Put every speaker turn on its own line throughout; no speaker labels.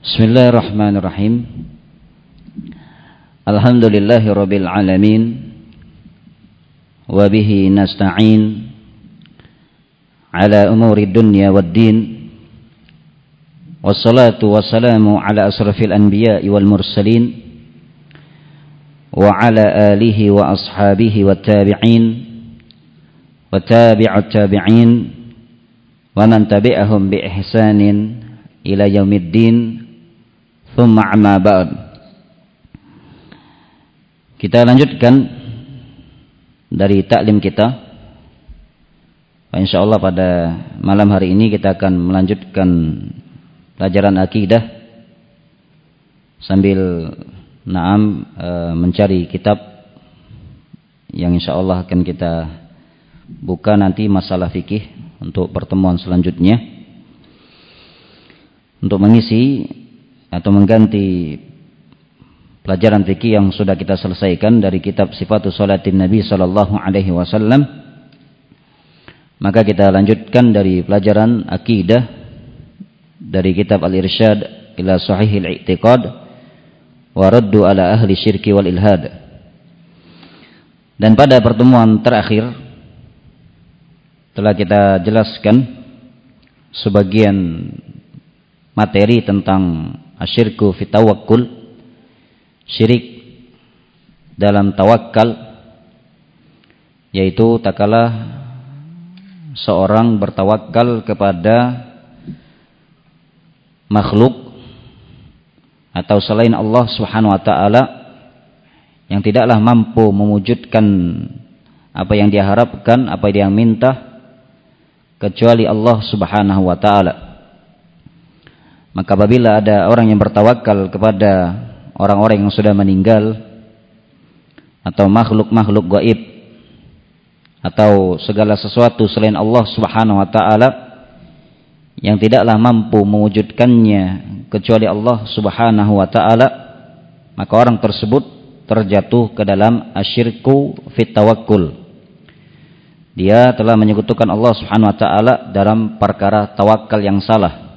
Bismillahirrahmanirrahim. Alhamdulillahirabbil alamin. Wa bihi nasta'in ala umuri dunya waddin. Wassalatu wassalamu ala asrafil anbiya'i wal mursalin wa ala alihi wa ashabihi wat tabi'in wa tabi'ut tabi'in wa man tabi'ahum bi ihsanin ila yaumiddin. Thumma amma ba'd. Kita lanjutkan dari taklim kita. Insyaallah pada malam hari ini kita akan melanjutkan pelajaran akidah sambil mencari kitab yang insyaallah akan kita buka nanti masalah fikih untuk pertemuan selanjutnya, untuk mengisi atau mengganti pelajaran fikih yang sudah kita selesaikan dari kitab Sifatus Shalatin Nabi sallallahu alaihi wasallam. Maka kita lanjutkan dari pelajaran akidah dari kitab Al-Irsyad ila Sahihil I'tiqad wa Raddu ala ahli syirki wal ilhad. Dan pada pertemuan terakhir telah kita jelaskan sebagian materi tentang asyirku fi tawakkul, syirik dalam tawakal, yaitu tak kalah seorang bertawakal kepada makhluk atau selain Allah Subhanahu wa taala yang tidaklah mampu mewujudkan apa yang dia harapkan, apa yang dia minta, kecuali Allah Subhanahu wa taala. Maka apabila ada orang yang bertawakal kepada orang-orang yang sudah meninggal atau makhluk-makhluk gaib atau segala sesuatu selain Allah Subhanahu wa taala yang tidaklah mampu mewujudkannya kecuali Allah Subhanahu wa taala, maka orang tersebut terjatuh ke dalam asyirku fit tawakkul. Dia telah menyekutukan Allah Subhanahu wa taala dalam perkara tawakal yang salah.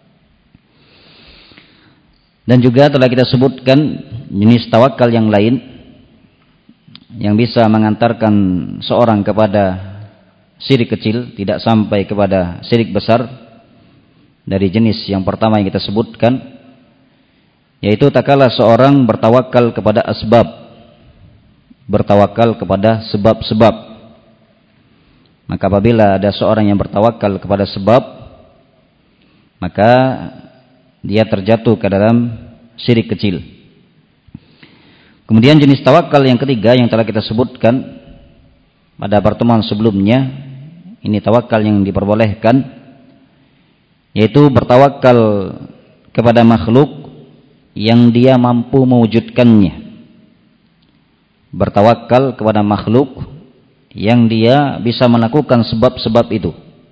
Dan juga telah kita sebutkan jenis tawakal yang lain yang bisa mengantarkan seorang kepada syirik kecil, tidak sampai kepada syirik besar. Dari jenis yang pertama yang kita sebutkan, yaitu tak kalah seorang bertawakal kepada asbab, bertawakal kepada sebab-sebab. Maka apabila ada seorang yang bertawakal kepada sebab, maka dia terjatuh ke dalam syirik kecil. Kemudian jenis tawakal yang ketiga yang telah kita sebutkan pada pertemuan sebelumnya, ini tawakal yang diperbolehkan, yaitu bertawakal kepada makhluk yang dia mampu mewujudkannya. Bertawakal kepada makhluk yang dia bisa melakukan sebab-sebab itu.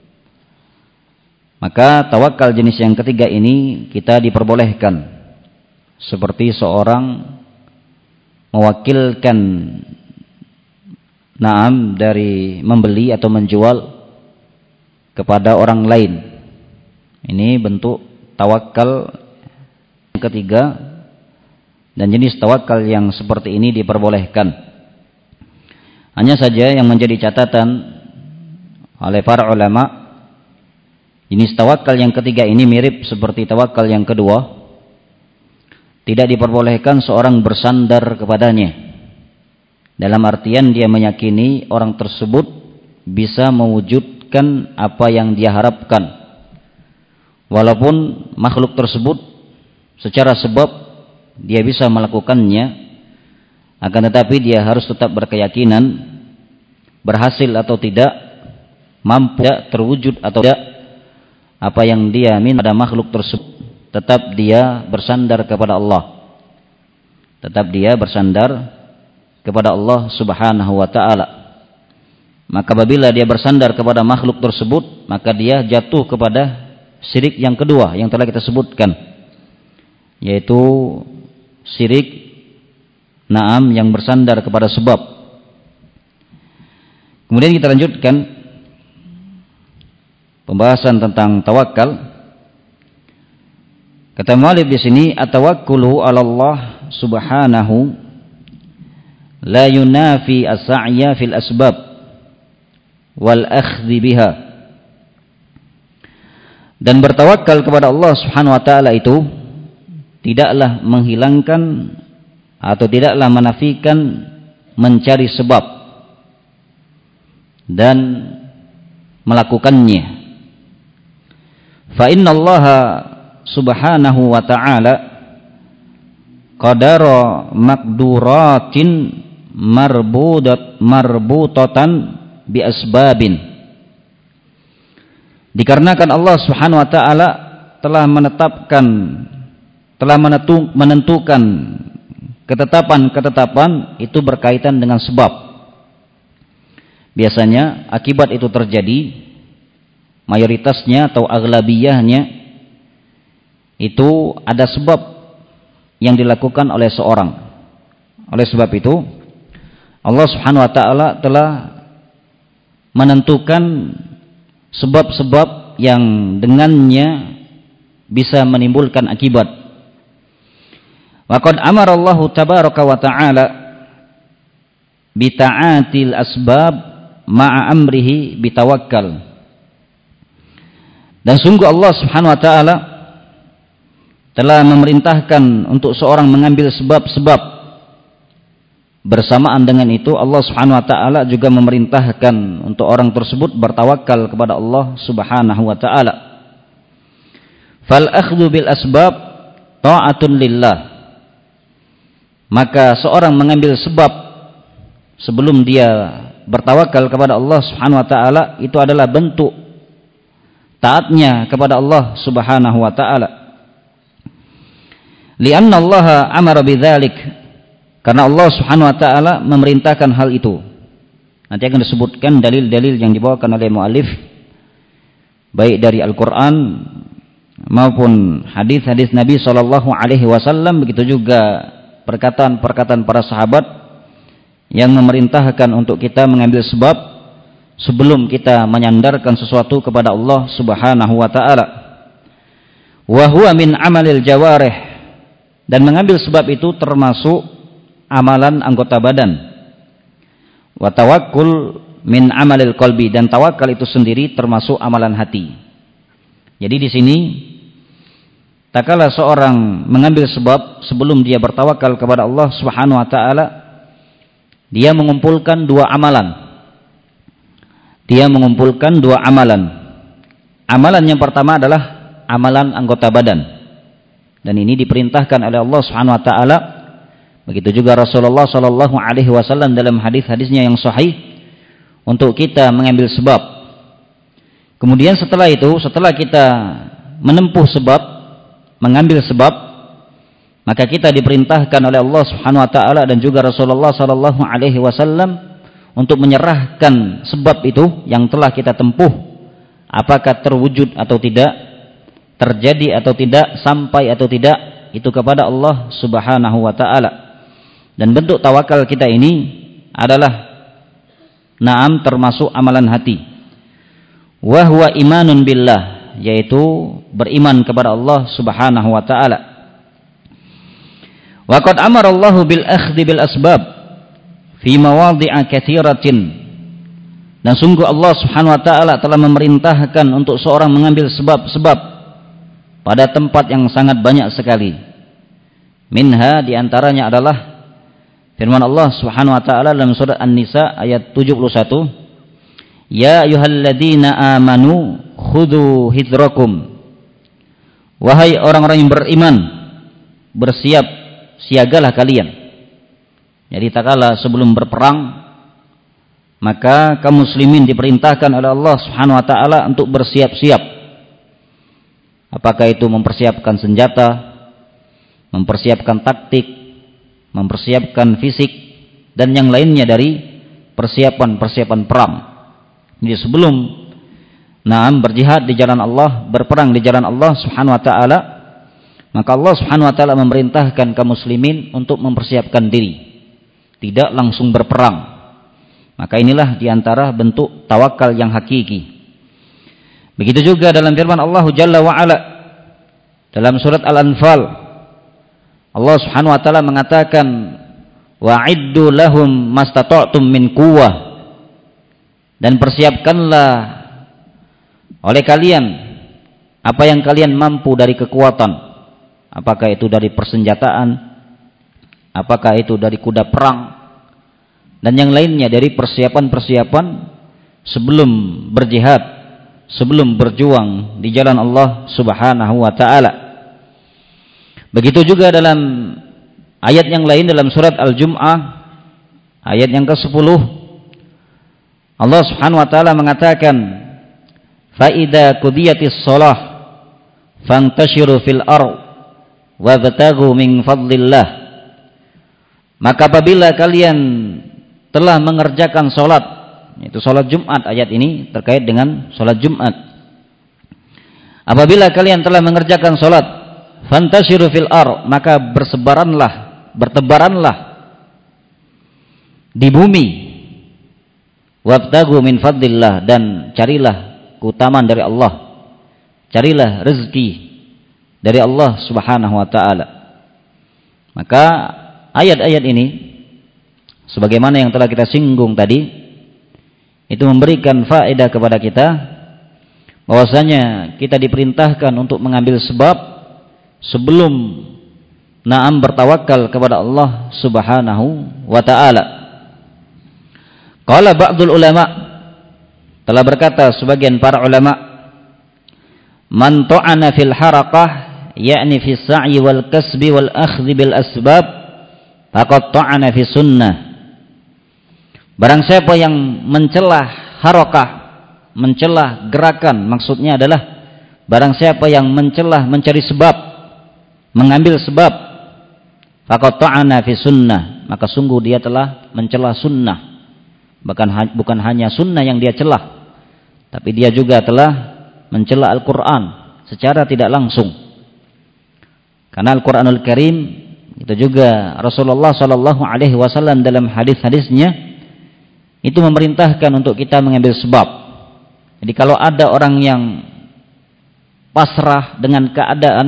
Maka tawakal jenis yang ketiga ini kita diperbolehkan, seperti seorang mewakilkan dari membeli atau menjual kepada orang lain. Ini bentuk tawakal yang ketiga, dan jenis tawakal yang seperti ini diperbolehkan. Hanya saja yang menjadi catatan oleh para ulama, jenis tawakal yang ketiga ini mirip seperti tawakal yang kedua. Tidak diperbolehkan seorang bersandar kepadanya, dalam artian dia meyakini orang tersebut bisa mewujudkan apa yang dia harapkan, walaupun makhluk tersebut secara sebab dia bisa melakukannya, akan tetapi dia harus tetap berkeyakinan berhasil atau tidak, mampu terwujud atau tidak apa yang dia minta pada makhluk tersebut, tetap dia bersandar kepada Allah. Tetap dia bersandar kepada Allah Subhanahu wa taala. Maka apabila dia bersandar kepada makhluk tersebut, maka dia jatuh kepada syirik yang kedua yang telah kita sebutkan, yaitu syirik yang bersandar kepada sebab. Kemudian kita lanjutkan pembahasan tentang tawakal. Kata mu'allif di sini, at-tawakkulu 'ala Allah subhanahu la yunafi as-sa'ya fil asbab wal akhdhi biha. Dan bertawakal kepada Allah Subhanahu wa taala itu tidaklah menghilangkan atau tidaklah menafikan mencari sebab dan melakukannya. Fa innallaha subhanahu wa ta'ala qadara maqduratin marbutatan bi asbabin. Dikarenakan Allah Subhanahu wa taala telah menentukan ketetapan-ketetapan itu berkaitan dengan sebab. Biasanya akibat itu terjadi, mayoritasnya atau aglabiyahnya itu ada sebab yang dilakukan oleh seorang. Oleh sebab itu Allah Subhanahu wa taala telah menentukan sebab-sebab yang dengannya bisa menimbulkan akibat. Wa qad amara Allah tabaraka wa taala bi ta'atil asbab ma'a amrihi bitawakkal. Dan sungguh Allah Subhanahu wa taala telah memerintahkan untuk seorang mengambil sebab-sebab. Bersamaan dengan itu Allah Subhanahu wa taala juga memerintahkan untuk orang tersebut bertawakal kepada Allah Subhanahu wa taala. Fal akhdhu bil asbab ta'atun lillah. Maka seorang mengambil sebab sebelum dia bertawakal kepada Allah Subhanahu wa taala itu adalah bentuk taatnya kepada Allah Subhanahu wa taala. Lianna Allah amara bidzalik, karena Allah Subhanahu wa taala memerintahkan hal itu. Nanti akan disebutkan dalil-dalil yang dibawakan oleh muallif baik dari Al-Qur'an maupun hadis-hadis Nabi sallallahu alaihi wasallam, begitu juga perkataan-perkataan para sahabat yang memerintahkan untuk kita mengambil sebab sebelum kita menyandarkan sesuatu kepada Allah Subhanahu wa taala. Wa huwa min amalil jawarih, dan mengambil sebab itu termasuk amalan anggota badan. Wa tawakkul min amalil qalbi, dan tawakal itu sendiri termasuk amalan hati. Jadi di sini tak kala seorang mengambil sebab sebelum dia bertawakal kepada Allah Subhanahu wa taala, dia mengumpulkan dua amalan. Amalan yang pertama adalah amalan anggota badan. Dan ini diperintahkan oleh Allah Subhanahu wa taala. Begitu juga Rasulullah sallallahu alaihi wasallam dalam hadis-hadisnya yang sahih untuk kita mengambil sebab. Kemudian setelah itu, setelah kita menempuh sebab, mengambil sebab, maka kita diperintahkan oleh Allah Subhanahu wa taala dan juga Rasulullah sallallahu alaihi wasallam untuk menyerahkan sebab itu yang telah kita tempuh, apakah terwujud atau tidak, terjadi atau tidak, sampai atau tidak, itu kepada Allah Subhanahu wa taala. Dan bentuk tawakal kita ini adalah na'am termasuk amalan hati. Wa huwa imanun billah, yaitu beriman kepada Allah Subhanahu wa taala. Wa qad amara Allah bil akhdhi bil asbab fi mawadhi'a katsiratin. Dan sungguh Allah Subhanahu wa taala telah memerintahkan untuk seorang mengambil sebab-sebab pada tempat yang sangat banyak sekali. Minha, diantaranya adalah firman Allah Subhanahu wa taala dalam surat An-Nisa ayat 71, ya ayyuhalladzina amanu khudhu hidrakum. Wahai orang-orang yang beriman, bersiap siagalah kalian. Jadi tak kala sebelum berperang, maka kaum muslimin diperintahkan oleh Allah Subhanahu wa taala untuk bersiap-siap. Apakah itu mempersiapkan senjata, mempersiapkan taktik, mempersiapkan fisik, dan yang lainnya dari persiapan-persiapan perang. Jadi sebelum berjihad di jalan Allah, berperang di jalan Allah Subhanahu wa taala, maka Allah Subhanahu wa taala memerintahkan kaum muslimin untuk mempersiapkan diri, tidak langsung berperang. Maka inilah diantara bentuk tawakal yang hakiki. Begitu juga dalam firman Allah Jalla wa Ala, Dalam surat Al-Anfal Allah Subhanahu wa taala mengatakan wa'iddu lahum mastata'tum min quwwah, dan persiapkanlah oleh kalian apa yang kalian mampu dari kekuatan, apakah itu dari persenjataan, apakah itu dari kuda perang dan yang lainnya, dari persiapan-persiapan sebelum berjihad, sebelum berjuang di jalan Allah Subhanahu wa taala. Begitu juga dalam ayat yang lain dalam surat Al-Jum'ah ayat yang ke-10 Allah Subhanahu wa taala mengatakan fa idza qudiyatis shalah fantashiru fil ardh wabtaghu min fadlillah. Maka apabila kalian telah mengerjakan salat, itu salat Jumat, ayat ini terkait dengan salat Jumat. Apabila kalian telah mengerjakan salat, fantashiru fil ardh, maka bertebaranlah di bumi, wabtaghu min fadlillah, dan carilah keutamaan dari Allah, carilah rezeki dari Allah Subhanahu wa taala. Maka ayat-ayat ini sebagaimana yang telah kita singgung tadi, itu memberikan faedah kepada kita bahwasanya kita diperintahkan untuk mengambil sebab sebelum bertawakal kepada Allah Subhanahu wa taala. Qala ba'dul ulama, telah berkata sebagian para ulama, man ta'ana fil harakah, yakni fi sa'i wal kasbi wal akhdhi bil asbab, faqad ta'ana fi sunnah. Barang siapa yang mencelah harakah, mencelah gerakan, maksudnya adalah barang siapa yang mencelah mencari sebab, mengambil sebab, faqad ta'ana fi sunnah, maka sungguh dia telah mencela sunnah. Bukan hanya sunnah yang dia celah, tapi dia juga telah mencela Al-Quran secara tidak langsung. Karena Al-Quranul Karim itu juga Rasulullah SAW dalam hadis-hadisnya itu memerintahkan untuk kita mengambil sebab. Jadi kalau ada orang yang pasrah dengan keadaan,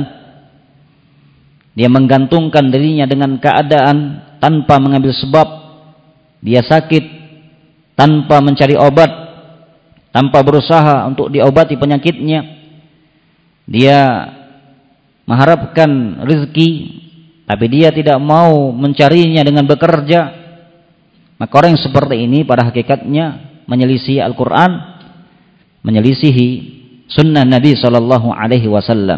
dia menggantungkan dirinya dengan keadaan tanpa mengambil sebab, dia sakit tanpa mencari obat, tanpa berusaha untuk diobati penyakitnya, dia mengharapkan rezeki tapi dia tidak mau mencarinya dengan bekerja, maka orang yang seperti ini pada hakikatnya menyelisihi Al-Quran, menyelisihi sunnah Nabi SAW.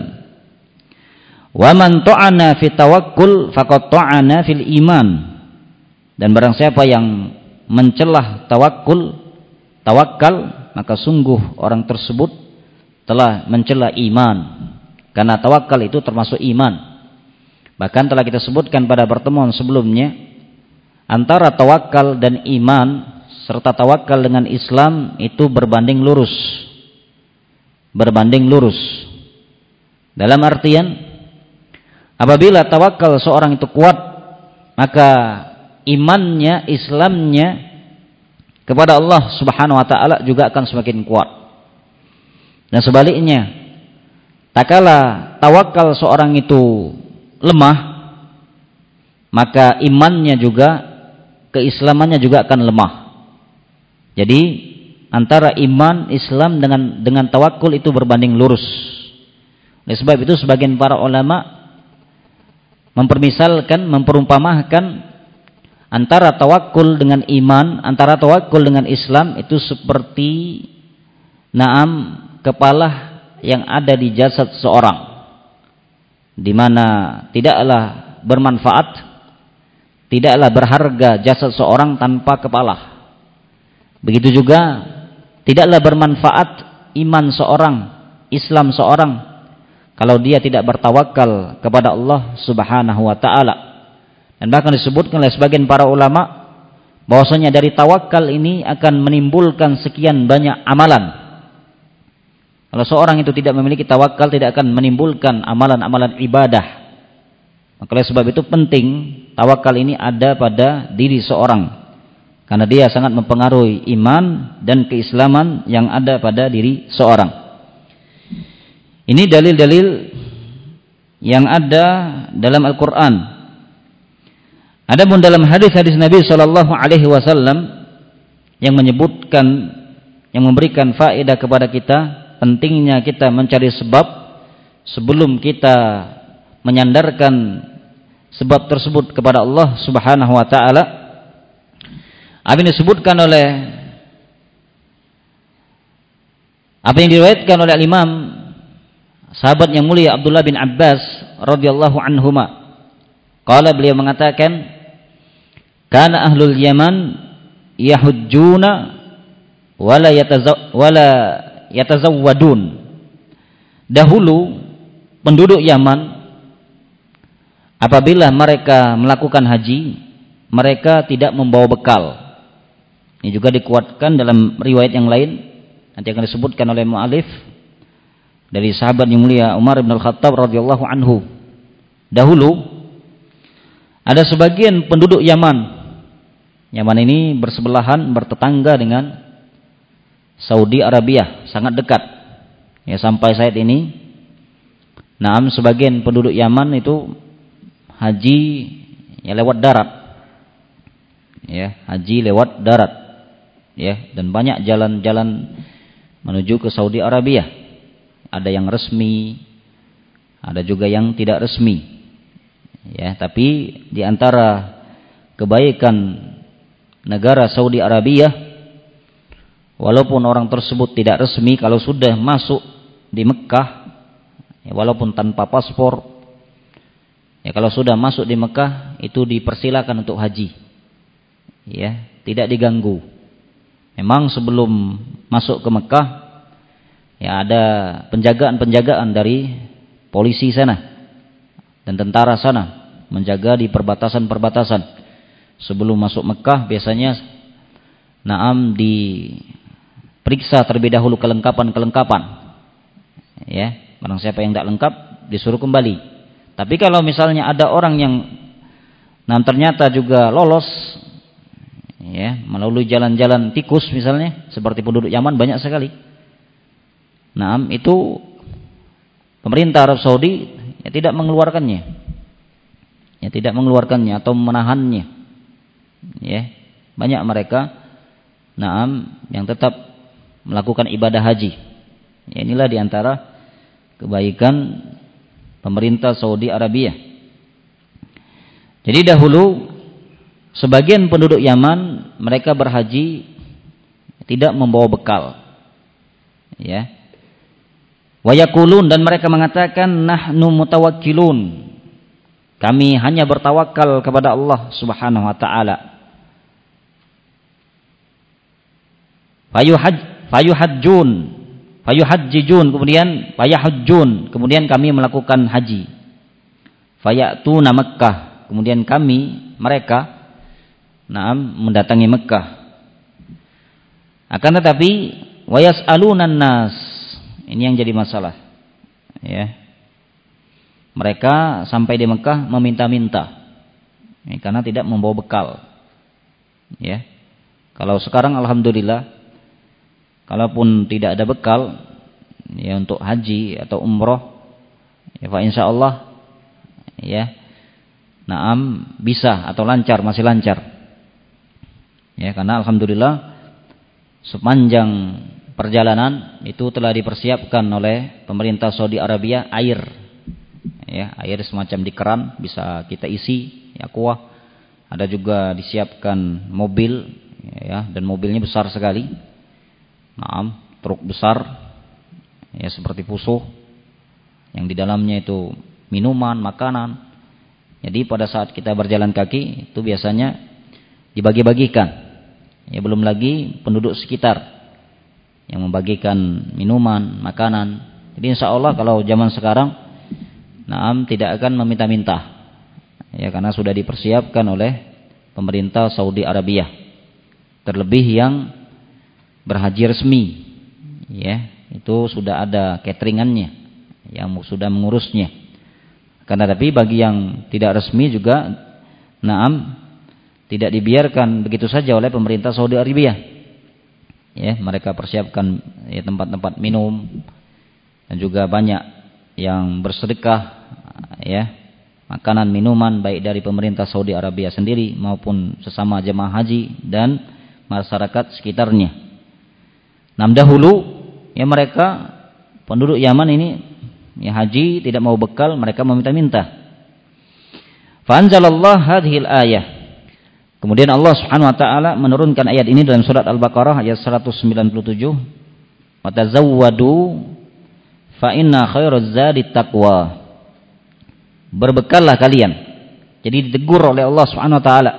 Wa man ta'ana fi tawakkul faqad ta'ana fil iman, dan barang siapa yang mencelah tawakal, maka sungguh orang tersebut telah mencela iman, karena tawakal itu termasuk iman. Bahkan telah kita sebutkan pada pertemuan sebelumnya, antara tawakal dan iman serta tawakal dengan Islam itu berbanding lurus. Berbanding lurus dalam artian, apabila tawakal seorang itu kuat, maka imannya, Islamnya kepada Allah Subhanahu wa taala juga akan semakin kuat. Dan sebaliknya, tatkala tawakal seorang itu lemah, maka imannya juga, keislamannya juga akan lemah. Jadi antara iman, Islam dengan tawakul itu berbanding lurus. Oleh sebab itu sebagian para ulama mempermisalkan, memperumpamakan antara tawakul dengan iman, antara tawakul dengan Islam itu seperti kepala yang ada di jasad seorang, di mana tidaklah bermanfaat, tidaklah berharga jasad seorang tanpa kepala. Begitu juga tidaklah bermanfaat iman seorang, Islam seorang, kalau dia tidak bertawakal kepada Allah Subhanahu wa taala. Dan bahkan disebutkan oleh sebagian para ulama bahwasanya dari tawakal ini akan menimbulkan sekian banyak amalan. Kalau seorang itu tidak memiliki tawakal, tidak akan menimbulkan amalan-amalan ibadah. Maka oleh sebab itu penting tawakal ini ada pada diri seorang, karena dia sangat mempengaruhi iman dan keislaman yang ada pada diri seorang. Ini dalil-dalil yang ada dalam Al-Qur'an. Adapun dalam hadis-hadis Nabi sallallahu alaihi wasallam yang menyebutkan, yang memberikan faedah kepada kita pentingnya kita mencari sebab sebelum kita menyandarkan sebab tersebut kepada Allah Subhanahu wa taala. Apa yang disebutkan oleh apa yang diriwayatkan oleh Imam sahabat yang mulia Abdullah bin Abbas radhiyallahu anhuma. Qala, beliau mengatakan, kana ahlul Yaman yahujjuna wala yatazawwadun. Dahulu penduduk Yaman apabila mereka melakukan haji, mereka tidak membawa bekal. Ini juga dikuatkan dalam riwayat yang lain, nanti akan disebutkan oleh mu'alif dari sahabat yang mulia Umar bin Al-Khattab radhiyallahu anhu. Dahulu ada sebagian penduduk Yaman. Yaman ini bersebelahan, bertetangga dengan Saudi Arabia, sangat dekat. Ya, sampai saat ini, sebagian penduduk Yaman itu haji ya lewat darat. Ya, haji lewat darat. Ya, dan banyak jalan-jalan menuju ke Saudi Arabia. Ada yang resmi, ada juga yang tidak resmi. Ya, tapi di antara kebaikan negara Saudi Arabia, walaupun orang tersebut tidak resmi, kalau sudah masuk di Mekah, ya, walaupun tanpa paspor, ya, kalau sudah masuk di Mekah itu dipersilakan untuk haji. Ya, tidak diganggu. Memang sebelum masuk ke Mekah, ya, ada penjagaan-penjagaan dari polisi sana dan tentara sana menjaga di perbatasan-perbatasan. Sebelum masuk Mekah biasanya diperiksa terlebih dahulu kelengkapan-kelengkapan. Ya, barang siapa yang tidak lengkap disuruh kembali. Tapi kalau misalnya ada orang yang ternyata juga lolos, ya, melalui jalan-jalan tikus misalnya, seperti penduduk Yaman banyak sekali. Itu pemerintah Arab Saudi ya tidak mengeluarkannya. Ya, tidak mengeluarkannya atau menahannya. Ya, banyak mereka yang tetap melakukan ibadah haji. Ya, inilah diantara kebaikan pemerintah Saudi Arabia. Jadi dahulu sebagian penduduk Yaman mereka berhaji tidak membawa bekal. Ya. Wa yaqulun, dan mereka mengatakan nahnu mutawakkilun. Kami hanya bertawakal kepada Allah Subhanahu wa taala. Fayuhajjijun, kemudian kami melakukan haji. Fayatuna Makkah, kemudian mereka mendatangi Mekah. Akan tetapi wayas'alunan nas, ini yang jadi masalah. Ya. Mereka sampai di Mekah meminta-minta. Ya, karena tidak membawa bekal. Ya. Kalau sekarang alhamdulillah, kalaupun tidak ada bekal ya untuk haji atau umroh, ya fa insyaallah ya bisa atau lancar, masih lancar. Ya, karena alhamdulillah sepanjang perjalanan itu telah dipersiapkan oleh pemerintah Saudi Arabia air. Ya, air semacam di keran bisa kita isi, ya, kuah. Ada juga disiapkan mobil, ya, dan mobilnya besar sekali. Truk besar, ya, seperti Fuso, yang di dalamnya itu minuman, makanan. Jadi pada saat kita berjalan kaki itu biasanya dibagi-bagikan. Ya, belum lagi penduduk sekitar yang membagikan minuman, makanan. Jadi insya Allah kalau zaman sekarang, tidak akan meminta-minta. Ya, karena sudah dipersiapkan oleh pemerintah Saudi Arabia. Terlebih yang berhaji resmi, ya, itu sudah ada cateringannya yang sudah mengurusnya. Karena tapi bagi yang tidak resmi juga, tidak dibiarkan begitu saja oleh pemerintah Saudi Arabia. Ya, mereka persiapkan ya, tempat-tempat minum, dan juga banyak yang bersedekah, ya, makanan, minuman baik dari pemerintah Saudi Arabia sendiri maupun sesama jemaah haji dan masyarakat sekitarnya. Nah, dahulu ya mereka penduduk Yaman ini ya haji tidak mau bekal, mereka meminta-minta. Fa anzalallahu hadhil ayah. Kemudian Allah Subhanahu wa taala menurunkan ayat ini dalam surat Al-Baqarah ayat 197. Wa tazawwadu fa inna khairaz zadi taqwa. Berbekallah kalian. Jadi ditegur oleh Allah Subhanahu wa taala.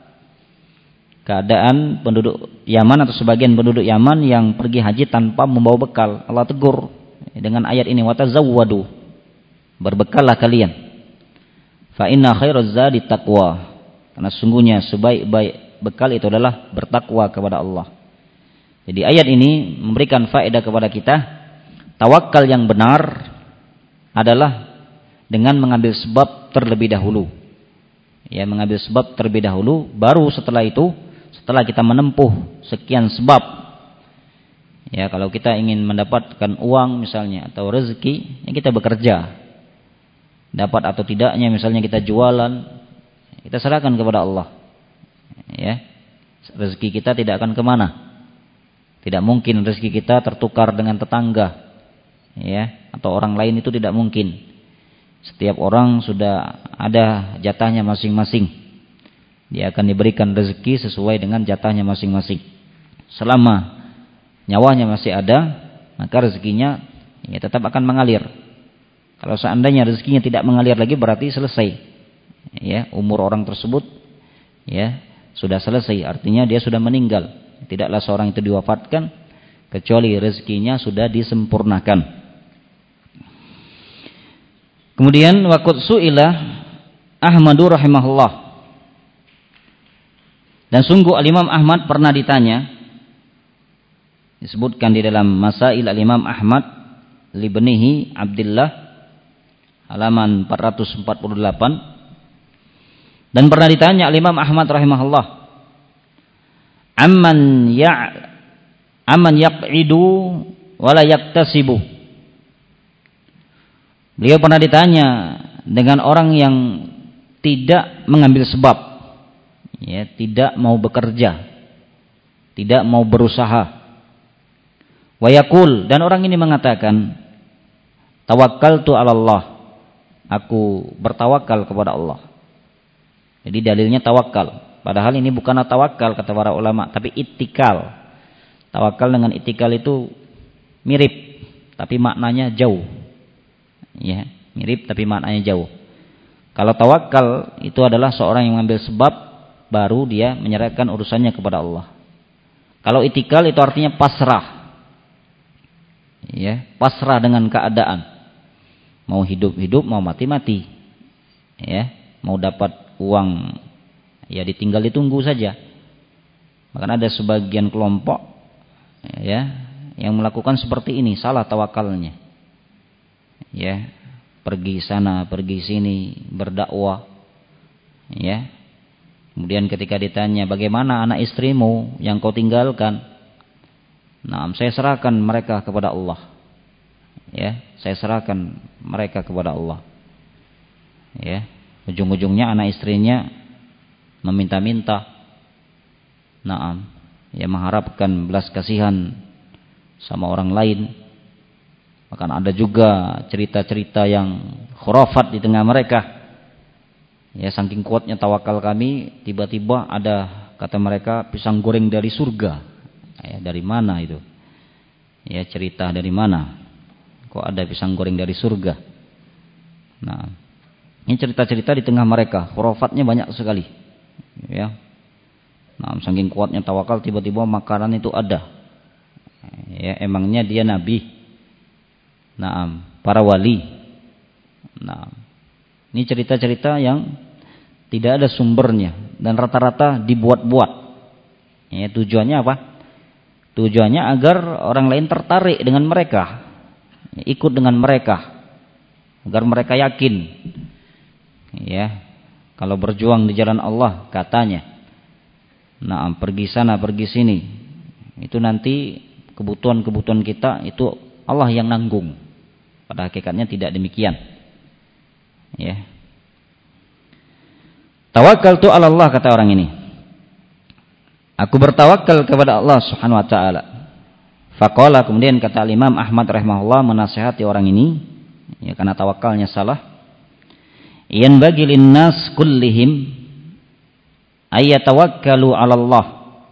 Keadaan penduduk Yaman atau sebagian penduduk Yaman yang pergi haji tanpa membawa bekal, Allah tegur dengan ayat ini, wa tazawwadu. Berbekallah kalian. Fa inna khairaz zadi taqwa. Karena sungguhnya sebaik-baik bekal itu adalah bertakwa kepada Allah. Jadi ayat ini memberikan faedah kepada kita, tawakal yang benar adalah dengan mengambil sebab terlebih dahulu. Ya, mengambil sebab terlebih dahulu, baru setelah itu, setelah kita menempuh sekian sebab. Ya, kalau kita ingin mendapatkan uang misalnya atau rezeki, ya kita bekerja. Dapat atau tidaknya misalnya kita jualan, kita serahkan kepada Allah. Ya, rezeki kita tidak akan kemana. Tidak mungkin rezeki kita tertukar dengan tetangga, ya, atau orang lain, itu tidak mungkin. Setiap orang sudah ada jatahnya masing-masing. Dia akan diberikan rezeki sesuai dengan jatahnya masing-masing. Selama nyawanya masih ada, maka rezekinya ya tetap akan mengalir. Kalau seandainya rezekinya tidak mengalir lagi, berarti selesai. Ya, umur orang tersebut ya sudah selesai, artinya dia sudah meninggal. Tidaklah seorang itu diwafatkan kecuali rezekinya sudah disempurnakan. Kemudian waqad su'ila Ahmadu rahimahullah. Dan sungguh Al-Imam Ahmad pernah ditanya, disebutkan di dalam Masail Al-Imam Ahmad libnihi Abdullah halaman 448. Dan pernah ditanya Al-Imam Ahmad rahimahullah, amman yaq'idu wala yaktasibu. Beliau pernah ditanya dengan orang yang tidak mengambil sebab, ya, tidak mau bekerja, tidak mau berusaha. Wa yaqul, dan orang ini mengatakan, tawakkaltu 'ala Allah. Aku bertawakal kepada Allah. Jadi dalilnya tawakal. Padahal ini bukanlah tawakal kata para ulama, tapi ittikal. Tawakal dengan ittikal itu mirip, tapi maknanya jauh. Ya, mirip tapi maknanya jauh. Kalau tawakal itu adalah seorang yang mengambil sebab, baru dia menyerahkan urusannya kepada Allah. Kalau itikal itu artinya pasrah. Ya, pasrah dengan keadaan. Mau hidup-hidup, mau mati-mati. Ya, mau dapat uang, ya ditinggal ditunggu saja. Bahkan ada sebagian kelompok ya yang melakukan seperti ini, salah tawakalnya. Ya, pergi sana, pergi sini, berdakwah. Ya. Kemudian ketika ditanya, bagaimana anak istrimu yang kau tinggalkan? Nah, saya serahkan mereka kepada Allah. Ya, saya serahkan mereka kepada Allah. Ya, ujung-ujungnya anak istrinya meminta-minta. Naam, ya mengharapkan belas kasihan sama orang lain. Bahkan ada juga cerita-cerita yang khurafat di tengah mereka. Ya, saking kuatnya tawakal kami, tiba-tiba ada, kata mereka, pisang goreng dari surga. Ya, dari mana itu? Ya, cerita dari mana? Kok ada pisang goreng dari surga? Nah, ini cerita-cerita di tengah mereka, khurafatnya banyak sekali. Ya. Nah, saking kuatnya tawakal, tiba-tiba makanan itu ada. Ya, emangnya dia nabi? Nah, para wali. Nah, ini cerita-cerita yang tidak ada sumbernya dan rata-rata dibuat-buat. Ya, tujuannya apa? Tujuannya agar orang lain tertarik dengan mereka, ya, ikut dengan mereka, agar mereka yakin. Ya, kalau berjuang di jalan Allah, katanya, nah, pergi sana, pergi sini, itu nanti kebutuhan-kebutuhan kita itu Allah yang nanggung. Pada hakikatnya tidak demikian. Ya. Tawakkaltu 'ala Allah, kata orang ini. Aku bertawakal kepada Allah Subhanahu wa taala. Faqala, kemudian kata Imam Ahmad rahimahullah menasihati orang ini, ya, karena tawakalnya salah. Yan bagi linnas kullihim ayatawakkalu 'ala Allah.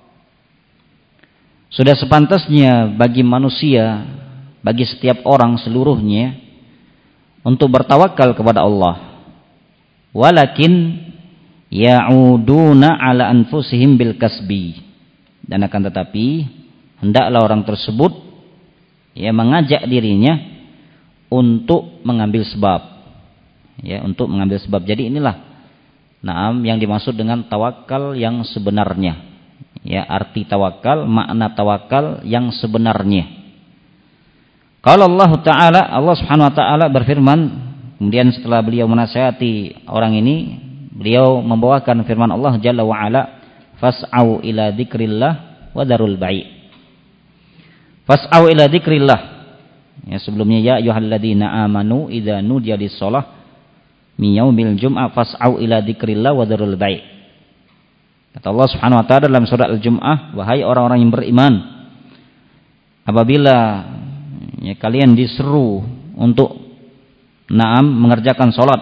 Sudah sepantasnya bagi manusia, bagi setiap orang seluruhnya untuk bertawakal kepada Allah. Walakin ya'uduna 'ala anfusihim bil kasbi. Dan akan tetapi hendaklah orang tersebut ya mengajak dirinya untuk mengambil sebab. Ya, untuk mengambil sebab. Jadi inilah yang dimaksud dengan tawakal yang sebenarnya. Ya, arti tawakal, makna tawakal yang sebenarnya. Kalau Allah Ta'ala, Allah Subhanahu wa taala berfirman, kemudian setelah beliau menasihati orang ini, beliau membawakan firman Allah Jalla wa Ala, fas'au ila dzikrillah wa darul bai'. Fas'au ila dzikrillah. Ya, sebelumnya ya ayyuhalladzina amanu idza nudiya lis-shalah min yaumil jum'ah fas'au ila dzikrillah wa darul bai'. Kata Allah Subhanahu wa taala dalam surat Al-Jum'ah, wahai orang-orang yang beriman, apabila ya, kalian diseru untuk mengerjakan salat,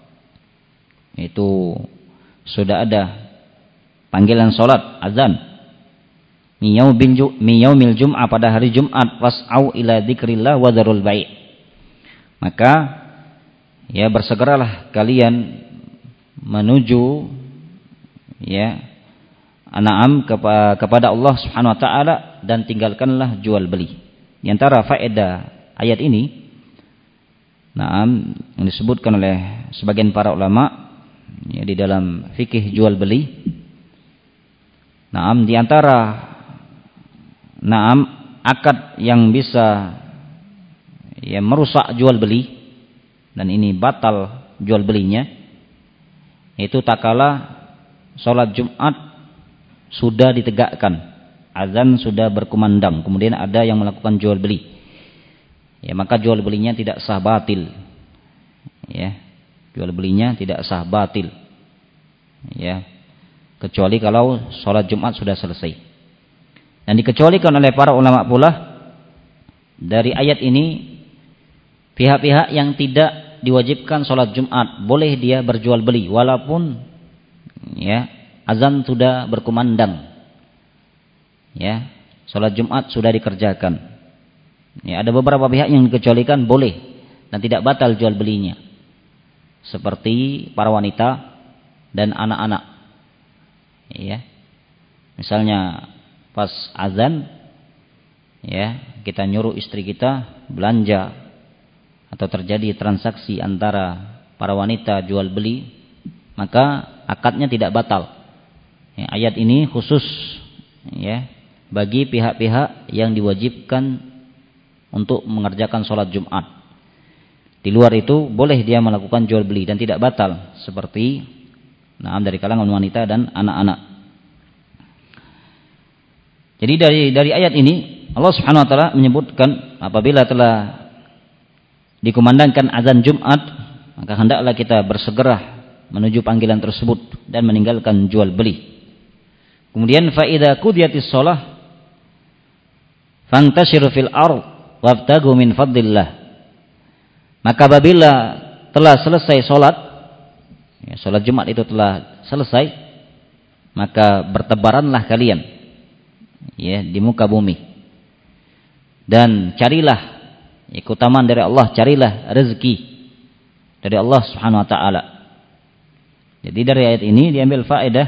itu sudah ada panggilan salat, azan. Min yaumil jum'ah, pada hari Jumat, fas'au ila dzikrillah wa darul bai'. Maka ya bersegeralah kalian menuju ya kepada Allah Subhanahu wa taala dan tinggalkanlah jual beli. Di antara faedah ayat ini yang disebutkan oleh sebagian para ulama ya, di dalam fikih jual beli. Di antara akad yang bisa ya merusak jual beli, dan ini batal jual belinya, itu tatkala sholat Jumat sudah ditegakkan, azan sudah berkumandang, kemudian ada yang melakukan jual beli, ya maka jual belinya tidak sah, batil. Ya, jual belinya tidak sah, batil. Ya, kecuali kalau sholat Jumat sudah selesai. Dan dikecualikan oleh para ulama pula dari ayat ini pihak-pihak yang tidak diwajibkan sholat Jumat, boleh dia berjual beli walaupun ya azan sudah berkumandang. Ya, sholat Jumat sudah dikerjakan. Ya, ada beberapa pihak yang dikecualikan boleh dan tidak batal jual belinya, seperti para wanita dan anak-anak. Ya, misalnya pas azan, ya kita nyuruh istri kita belanja, atau terjadi transaksi antara para wanita jual beli, maka akadnya tidak batal. Ya, ayat ini khusus ya bagi pihak-pihak yang diwajibkan untuk mengerjakan sholat Jumat. Di luar itu boleh dia melakukan jual beli dan tidak batal, seperti dari kalangan wanita dan anak-anak. Jadi dari ayat ini Allah Subhanahu wa taala menyebutkan apabila telah dikumandangkan azan Jumat, maka hendaklah kita bersegera menuju panggilan tersebut dan meninggalkan jual beli. Kemudian fa idza qudiyatis shalah fantashiru fil ardh wabtagu min fadlillah. Maka apabila telah selesai salat, ya, salat Jumat itu telah selesai, maka bertebaranlah kalian ya di muka bumi dan carilah keutamaan dari Allah, carilah rezeki dari Allah Subhanahu wa taala. Jadi dari ayat ini diambil faedah,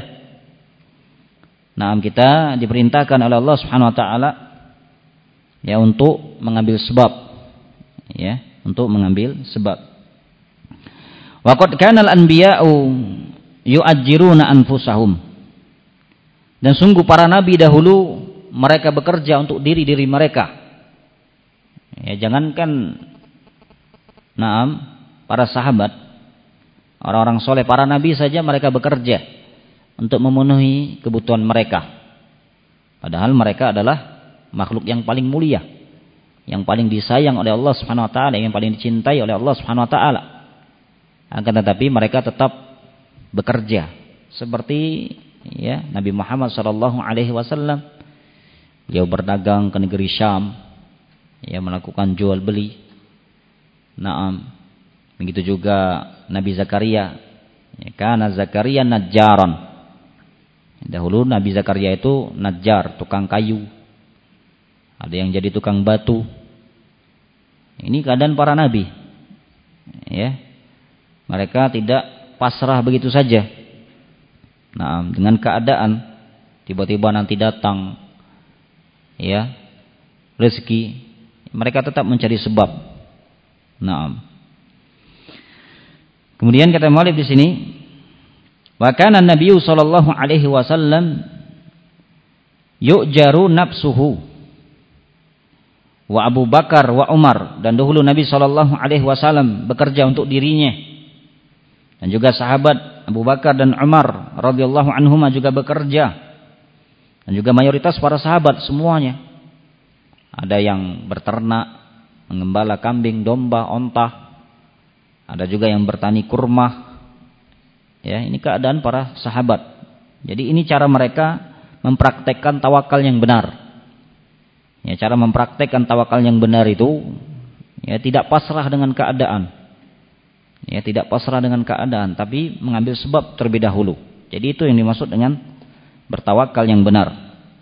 kita diperintahkan oleh Allah Subhanahu wa taala ya untuk mengambil sebab, ya, untuk mengambil sebab. Wa qad kana al-anbiya'u yu'ajjiruna anfusahum. Dan sungguh para nabi dahulu mereka bekerja untuk diri-diri mereka. Ya, jangankan para sahabat, orang-orang soleh, para nabi saja mereka bekerja untuk memenuhi kebutuhan mereka. Padahal mereka adalah makhluk yang paling mulia, yang paling disayang oleh Allah Subhanahu wa taala, yang paling dicintai oleh Allah Subhanahu wa taala. Akan tetapi mereka tetap bekerja seperti ya Nabi Muhammad sallallahu alaihi wasallam. Beliau berdagang ke negeri Syam, ya, melakukan jual beli. Naam. Begitu juga Nabi Zakaria. Ya, karena Zakaria najjaran. Dahulu Nabi Zakaria itu najjar, tukang kayu. Ada yang jadi tukang batu. Ini keadaan para nabi. Ya. Mereka tidak pasrah begitu saja. Nah, dengan keadaan tiba-tiba nanti datang ya rezeki, mereka tetap mencari sebab. Nah. Kemudian kata Malik di sini, wa kana Nabi sallallahu alaihi wasallam yu'jaru nafsuhu wa Abu Bakar wa Umar, dan dahulu Nabi sallallahu alaihi wasallam bekerja untuk dirinya, dan juga sahabat Abu Bakar dan Umar radhiyallahu anhuma juga bekerja, dan juga mayoritas para sahabat semuanya. Ada yang berternak, mengembala kambing, domba, onta. Ada juga yang bertani kurma. Ya, ini keadaan para sahabat. Jadi ini cara mereka mempraktekkan tawakal yang benar. Ya, cara mempraktekkan tawakal yang benar itu ya tidak pasrah dengan keadaan. Ya, tidak pasrah dengan keadaan, tapi mengambil sebab terlebih dahulu. Jadi itu yang dimaksud dengan bertawakal yang benar.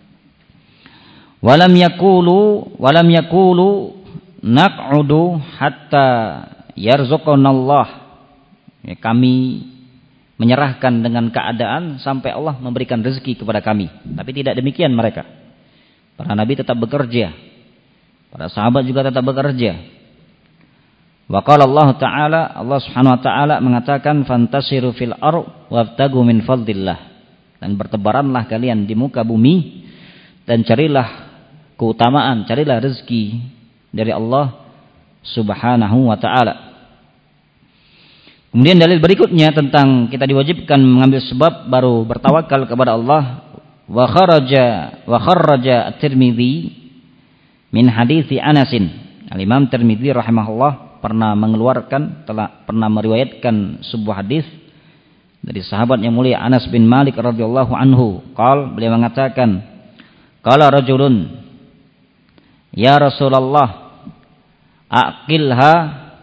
Walam yakulu naq'udu hatta yarzuqanallah. Ya, kami menyerahkan dengan keadaan sampai Allah memberikan rezeki kepada kami. Tapi tidak demikian mereka. Para nabi tetap bekerja. Para sahabat juga tetap bekerja. Wa qala Allah Ta'ala, Allah Subhanahu wa taala mengatakan fantasiru fil ardh wabtagu min fadlillah. Dan bertebaranlah kalian di muka bumi dan carilah keutamaan, carilah rezeki dari Allah Subhanahu wa taala. Kemudian dalil berikutnya tentang kita diwajibkan mengambil sebab baru bertawakal kepada Allah. Wa kharraja At-Tirmidzi min hadithi Anasin. Al-Imam Tirmidzi rahimahullah pernah meriwayatkan sebuah hadis dari sahabat yang mulia Anas bin Malik radhiyallahu anhu. Beliau mengatakan, qala rajulun ya Rasulullah aqilha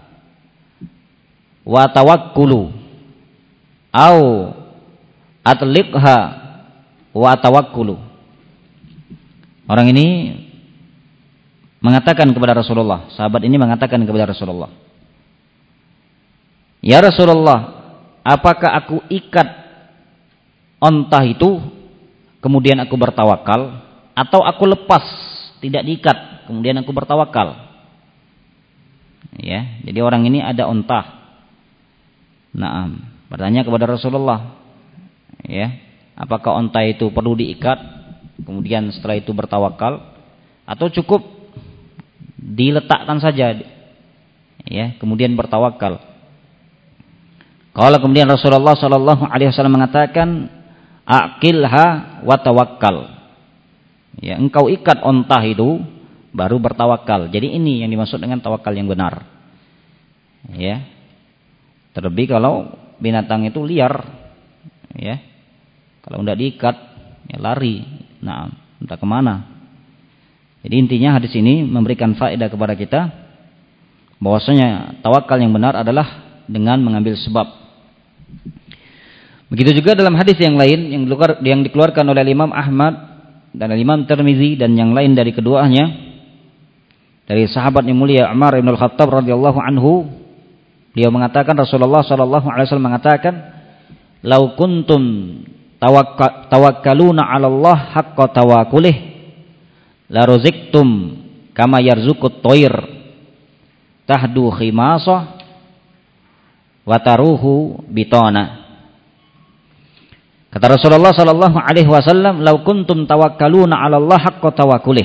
wa tawakkulu au atliqha wa tawakkulu. Orang ini mengatakan kepada Rasulullah, sahabat ini mengatakan kepada Rasulullah, ya Rasulullah, apakah aku ikat onta itu kemudian aku bertawakal, atau aku lepas tidak diikat kemudian aku bertawakal? Ya, jadi orang ini ada onta. Nah, bertanya kepada Rasulullah, ya, apakah onta itu perlu diikat kemudian setelah itu bertawakal, atau cukup diletakkan saja ya kemudian bertawakal? Kalau kemudian Rasulullah sallallahu alaihi wasallam mengatakan aqilha wa tawakkal. Ya, engkau ikat onta itu baru bertawakal. Jadi ini yang dimaksud dengan tawakal yang benar. Ya. Terlebih kalau binatang itu liar, ya. Kalau tidak diikat, ya lari. Nah, entah kemana. Jadi intinya hadis ini memberikan faedah kepada kita bahwasanya tawakal yang benar adalah dengan mengambil sebab. Begitu juga dalam hadis yang lain yang dikeluarkan oleh Imam Ahmad dan Imam Tirmidzi dan yang lain dari keduanya, dari sahabat yang mulia Umar bin Al-Khattab radhiyallahu anhu, beliau mengatakan, Rasulullah sallallahu alaihi wasallam mengatakan, "Lau kuntum tawakkaluna 'ala Allah haqqa tawakkulih la ruziktum kama yarzuqut thair tahdu khimasah wa taruhu bitana." Kata Rasulullah sallallahu alaihi wasallam, "Lau kuntum tawakkaluna 'ala Allah haqqa tawakkulih."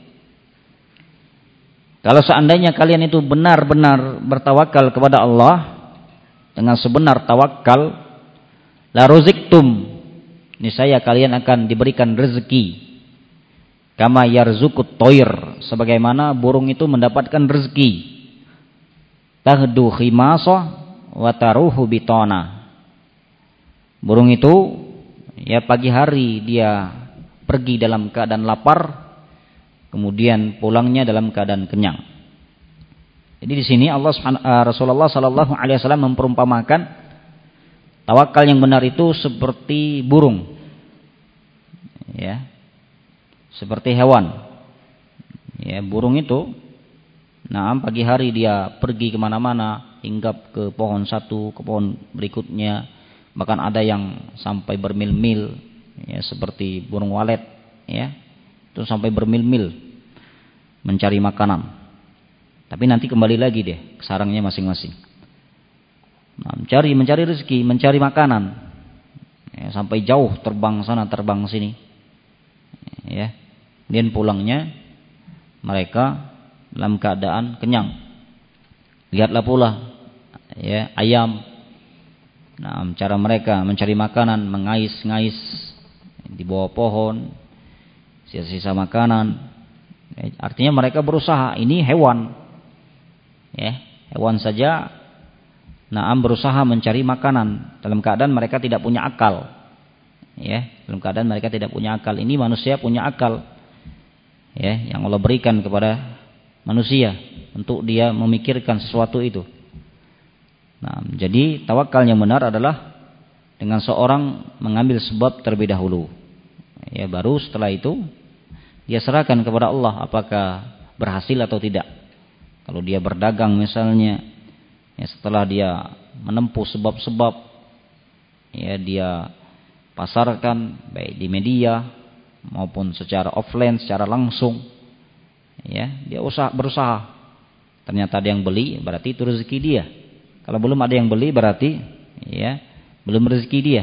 Kalau seandainya kalian itu benar-benar bertawakal kepada Allah dengan sebenar tawakal, la ruziktum, niscaya kalian akan diberikan rezeki, kama yarzuqut thair, sebagaimana burung itu mendapatkan rezeki, tahdu khimasah wa taruhu bitana. Burung itu ya pagi hari dia pergi dalam keadaan lapar, kemudian pulangnya dalam keadaan kenyang. Jadi di sini Rasulullah sallallahu alaihi wasallam memperumpamakan tawakal yang benar itu seperti burung. Ya. Seperti hewan. Ya, burung itu pagi hari dia pergi kemana-mana, hinggap ke pohon satu, ke pohon berikutnya, bahkan ada yang sampai bermil-mil, ya, seperti burung walet, ya, itu sampai bermil-mil mencari makanan. Tapi nanti kembali lagi deh ke sarangnya masing-masing. Mencari rezeki, mencari makanan, ya, sampai jauh terbang sana, terbang sini, ya. Kemudian pulangnya mereka dalam keadaan kenyang. Lihatlah pula ya ayam. Cara mereka mencari makanan, mengais-ngais di bawah pohon, sisa-sisa makanan. Artinya mereka berusaha. Ini hewan. Ya, hewan saja berusaha mencari makanan dalam keadaan mereka tidak punya akal. Ya, dalam keadaan mereka tidak punya akal. Ini manusia punya akal. Ya, yang Allah berikan kepada manusia untuk dia memikirkan sesuatu itu. Jadi tawakal yang benar adalah dengan seorang mengambil sebab terlebih dahulu. Ya, baru setelah itu dia serahkan kepada Allah apakah berhasil atau tidak. Kalau dia berdagang misalnya, ya, setelah dia menempuh sebab-sebab, ya, dia pasarkan baik di media maupun secara offline, secara langsung. Ya, dia berusaha. Ternyata ada yang beli, berarti itu rezeki dia. Kalau belum ada yang beli, berarti ya belum rezeki dia.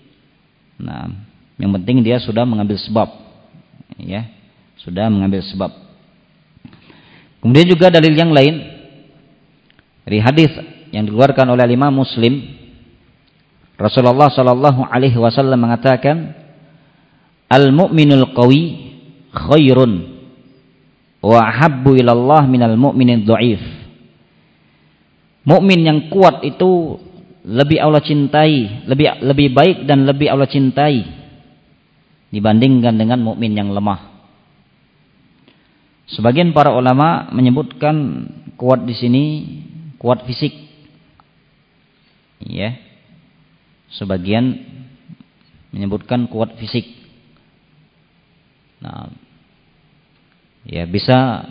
Yang penting dia sudah mengambil sebab. Ya, sudah mengambil sebab. Kemudian juga dalil yang lain dari hadis yang dikeluarkan oleh Imam Muslim, Rasulullah sallallahu alaihi wasallam mengatakan, "Al-mu'minul qawi khairun wa ahabbu ilallah minal mu'minid dhaif." Mukmin yang kuat itu lebih Allah cintai, lebih baik dan lebih Allah cintai dibandingkan dengan mukmin yang lemah. Sebagian para ulama menyebutkan kuat di sini kuat fisik. Ya. Sebagian menyebutkan kuat fisik. Ya, bisa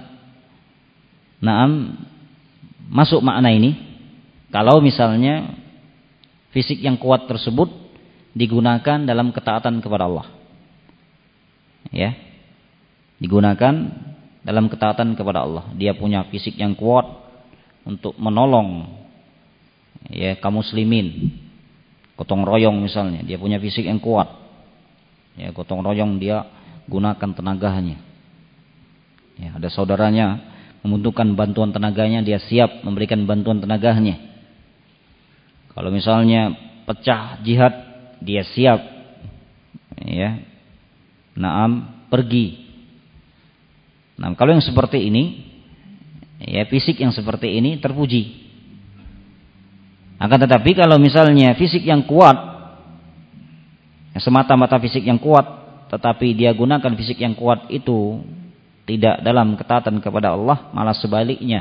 masuk makna ini kalau misalnya fisik yang kuat tersebut digunakan dalam ketaatan kepada Allah. Ya. Digunakan dalam ketaatan kepada Allah. Dia punya fisik yang kuat untuk menolong ya kaum muslimin. Gotong royong misalnya, dia punya fisik yang kuat. Ya, gotong royong dia gunakan tenaganya. Ya, ada saudaranya membutuhkan bantuan tenaganya, dia siap memberikan bantuan tenaganya. Kalau misalnya pecah jihad, dia siap ya pergi. Kalau yang seperti ini, ya fisik yang seperti ini terpuji. Akan tetapi kalau misalnya fisik yang kuat, semata-mata fisik yang kuat, tetapi dia gunakan fisik yang kuat itu tidak dalam ketaatan kepada Allah, malah sebaliknya.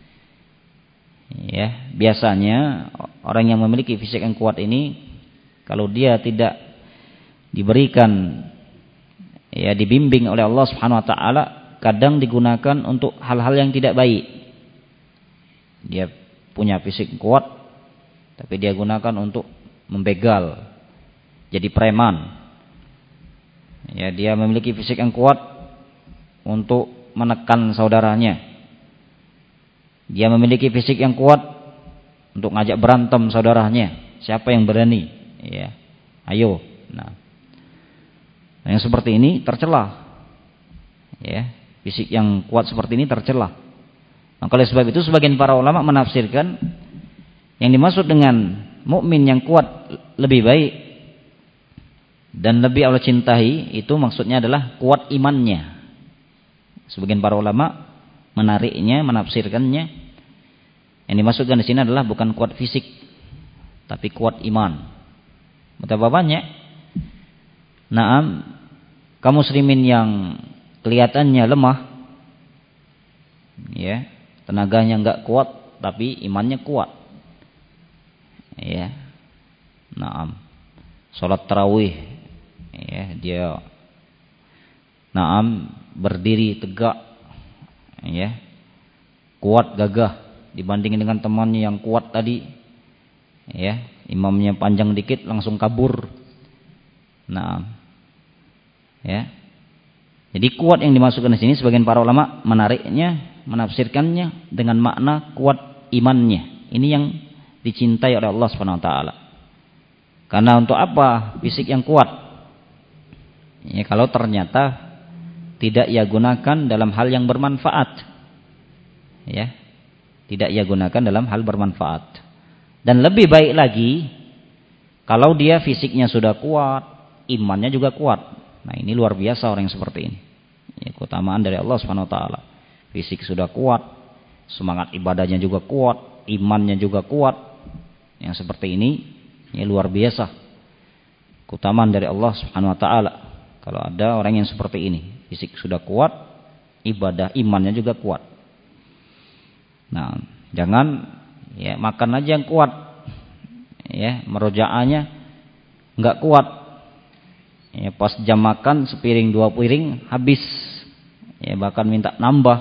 Ya, biasanya orang yang memiliki fisik yang kuat ini, kalau dia tidak diberikan, ya dibimbing oleh Allah Subhanahu Wa Taala, kadang digunakan untuk hal-hal yang tidak baik. Dia punya fisik kuat, tapi dia gunakan untuk membegal, jadi preman. Ya, dia memiliki fisik yang kuat untuk menekan saudaranya. Dia memiliki fisik yang kuat untuk ngajak berantem saudaranya. Siapa yang berani? Ya, ayo. Yang seperti ini tercela. Ya, fisik yang kuat seperti ini tercela. Maka oleh sebab itu sebagian para ulama menafsirkan yang dimaksud dengan mukmin yang kuat lebih baik dan lebih Allah cintai itu maksudnya adalah kuat imannya. Sebagian para ulama menariknya, menafsirkannya yang dimaksudkan di sini adalah bukan kuat fisik, tapi kuat iman. Betapa banyak kaum muslimin yang kelihatannya lemah, ya, tenaganya enggak kuat tapi imannya kuat. Ya. Salat tarawih, ya, dia berdiri tegak, ya, kuat gagah dibandingin dengan temannya yang kuat tadi, ya, imamnya panjang dikit langsung kabur. Ya. Jadi kuat yang dimasukkan di sini sebagian para ulama menafsirkannya dengan makna kuat imannya. Ini yang dicintai oleh Allah Subhanahu wa taala. Karena untuk apa fisik yang kuat? Ya, kalau ternyata tidak ia gunakan dalam hal yang bermanfaat. Ya. Tidak ia gunakan dalam hal bermanfaat. Dan lebih baik lagi kalau dia fisiknya sudah kuat, imannya juga kuat. Nah, ini luar biasa orang yang seperti ini. Ya, keutamaan dari Allah Subhanahu wa taala. Fisik sudah kuat, semangat ibadahnya juga kuat, imannya juga kuat. Yang seperti ini luar biasa. Keutamaan dari Allah Subhanahu wa taala. Kalau ada orang yang seperti ini, fisik sudah kuat, ibadah imannya juga kuat. Nah, jangan ya makan aja yang kuat. Ya, merojaahnya enggak kuat. Ya, pas jam makan sepiring 2 piring habis. Ya, bahkan minta nambah.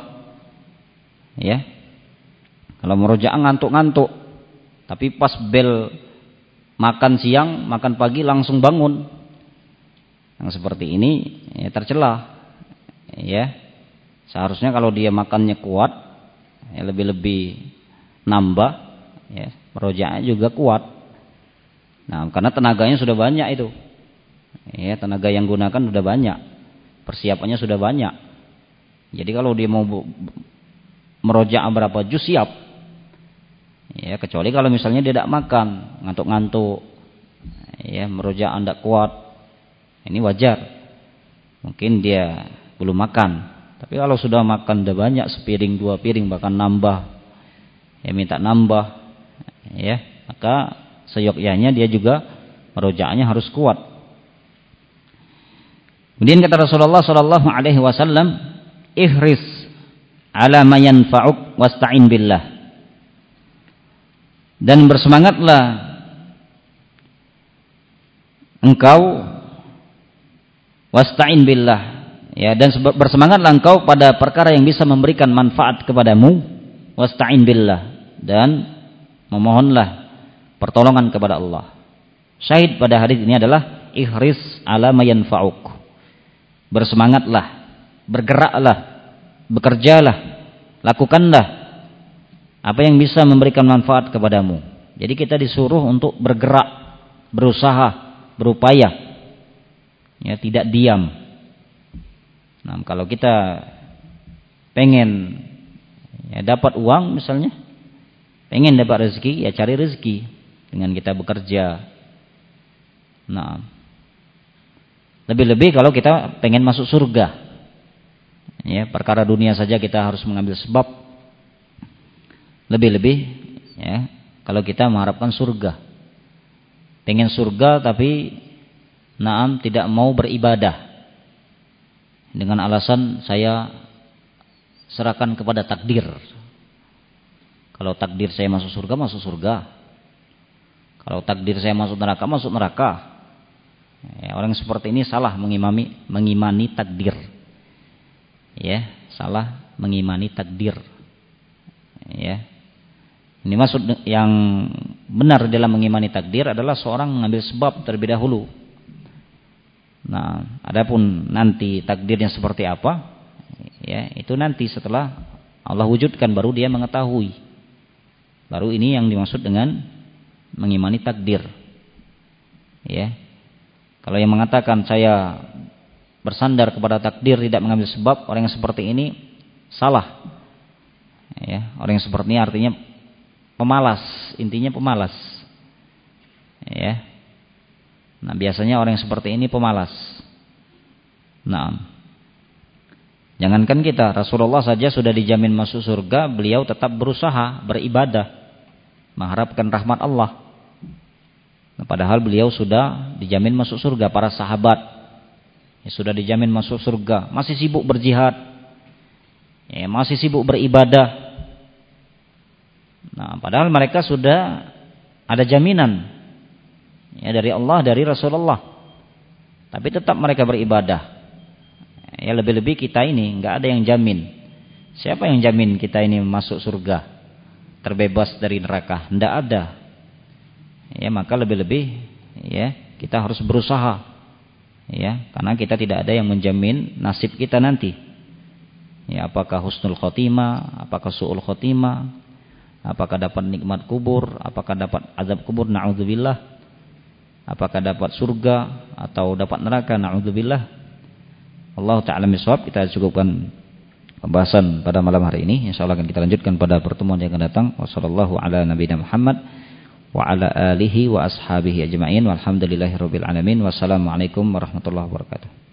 Ya. Kalau merojaah ngantuk-ngantuk. Tapi pas bel makan siang, makan pagi langsung bangun. Yang seperti ini ya tercela. Ya. Seharusnya kalau dia makannya kuat, ya lebih-lebih nambah, ya, merojaahnya juga kuat. Nah, karena tenaganya sudah banyak itu. Ya, tenaga yang gunakan sudah banyak. Persiapannya sudah banyak. Jadi kalau dia mau merojaah berapa juz siap. Ya, kecuali kalau misalnya dia tidak makan, ngantuk-ngantuk. Ya, merojaah tidak kuat. Ini wajar. Mungkin dia belum makan. Tapi kalau sudah makan sudah banyak, sepiring 2 piring bahkan nambah. Ya, minta nambah. Ya, maka seyogyanya dia juga merojaahnya harus kuat. Kemudian kata Rasulullah sallallahu alaihi wasallam, "Ihris ala ma yanfa'uk wasta'in billah." Dan bersemangatlah engkau wasta'in billah, ya, dan bersemangatlah engkau pada perkara yang bisa memberikan manfaat kepadamu, wasta'in billah, dan memohonlah pertolongan kepada Allah. Syahid pada hadis ini adalah ihris ala ma yanfa'uk. Bersemangatlah, bergeraklah, bekerjalah, lakukanlah apa yang bisa memberikan manfaat kepadamu. Jadi kita disuruh untuk bergerak, berusaha, berupaya, ya, tidak diam. Nah, kalau kita pengen ya, dapat uang misalnya, pengen dapat rezeki, ya cari rezeki dengan kita bekerja. Nah, lebih-lebih kalau kita pengen masuk surga. Ya, perkara dunia saja kita harus mengambil sebab. Lebih-lebih ya, kalau kita mengharapkan surga. Pengen surga tapi tidak mau beribadah. Dengan alasan saya serahkan kepada takdir. Kalau takdir saya masuk surga, masuk surga. Kalau takdir saya masuk neraka, masuk neraka. Ya, orang seperti ini salah mengimani takdir. Ya, salah mengimani takdir. Ya. Ini maksud yang benar dalam mengimani takdir adalah seorang mengambil sebab terlebih dahulu. Nah, adapun nanti takdirnya seperti apa, ya, itu nanti setelah Allah wujudkan baru dia mengetahui. Baru ini yang dimaksud dengan mengimani takdir. Ya. Kalau yang mengatakan saya bersandar kepada takdir tidak mengambil sebab, orang yang seperti ini salah. Ya, orang yang seperti ini artinya pemalas, intinya pemalas. Ya. Nah, biasanya orang yang seperti ini pemalas. Nah, jangankan kita, Rasulullah saja sudah dijamin masuk surga, beliau tetap berusaha beribadah, mengharapkan rahmat Allah. Nah, padahal beliau sudah dijamin masuk surga, para sahabat ya, sudah dijamin masuk surga, masih sibuk berjihad, ya, masih sibuk beribadah. Nah, padahal mereka sudah ada jaminan ya, dari Allah, dari Rasulullah, tapi tetap mereka beribadah. Ya, lebih-lebih kita ini nggak ada yang jamin. Siapa yang jamin kita ini masuk surga, terbebas dari neraka? Tidak ada. Ya, maka lebih-lebih ya kita harus berusaha. Ya, karena kita tidak ada yang menjamin nasib kita nanti. Ya, apakah husnul khotimah, apakah su'ul khotimah, apakah dapat nikmat kubur, apakah dapat azab kubur, na'udzubillah, apakah dapat surga atau dapat neraka, na'udzubillah. Allah ta'ala miswab. Kita cukupkan pembahasan pada malam hari ini. Insyaallah akan kita lanjutkan pada pertemuan yang akan datang. Wassallallahu ala nabiyina Muhammad wa ala alihi wa ashabihi ajma'in. Walhamdulillahirabbil alamin. Wassalamualaikum warahmatullahi wabarakatuh.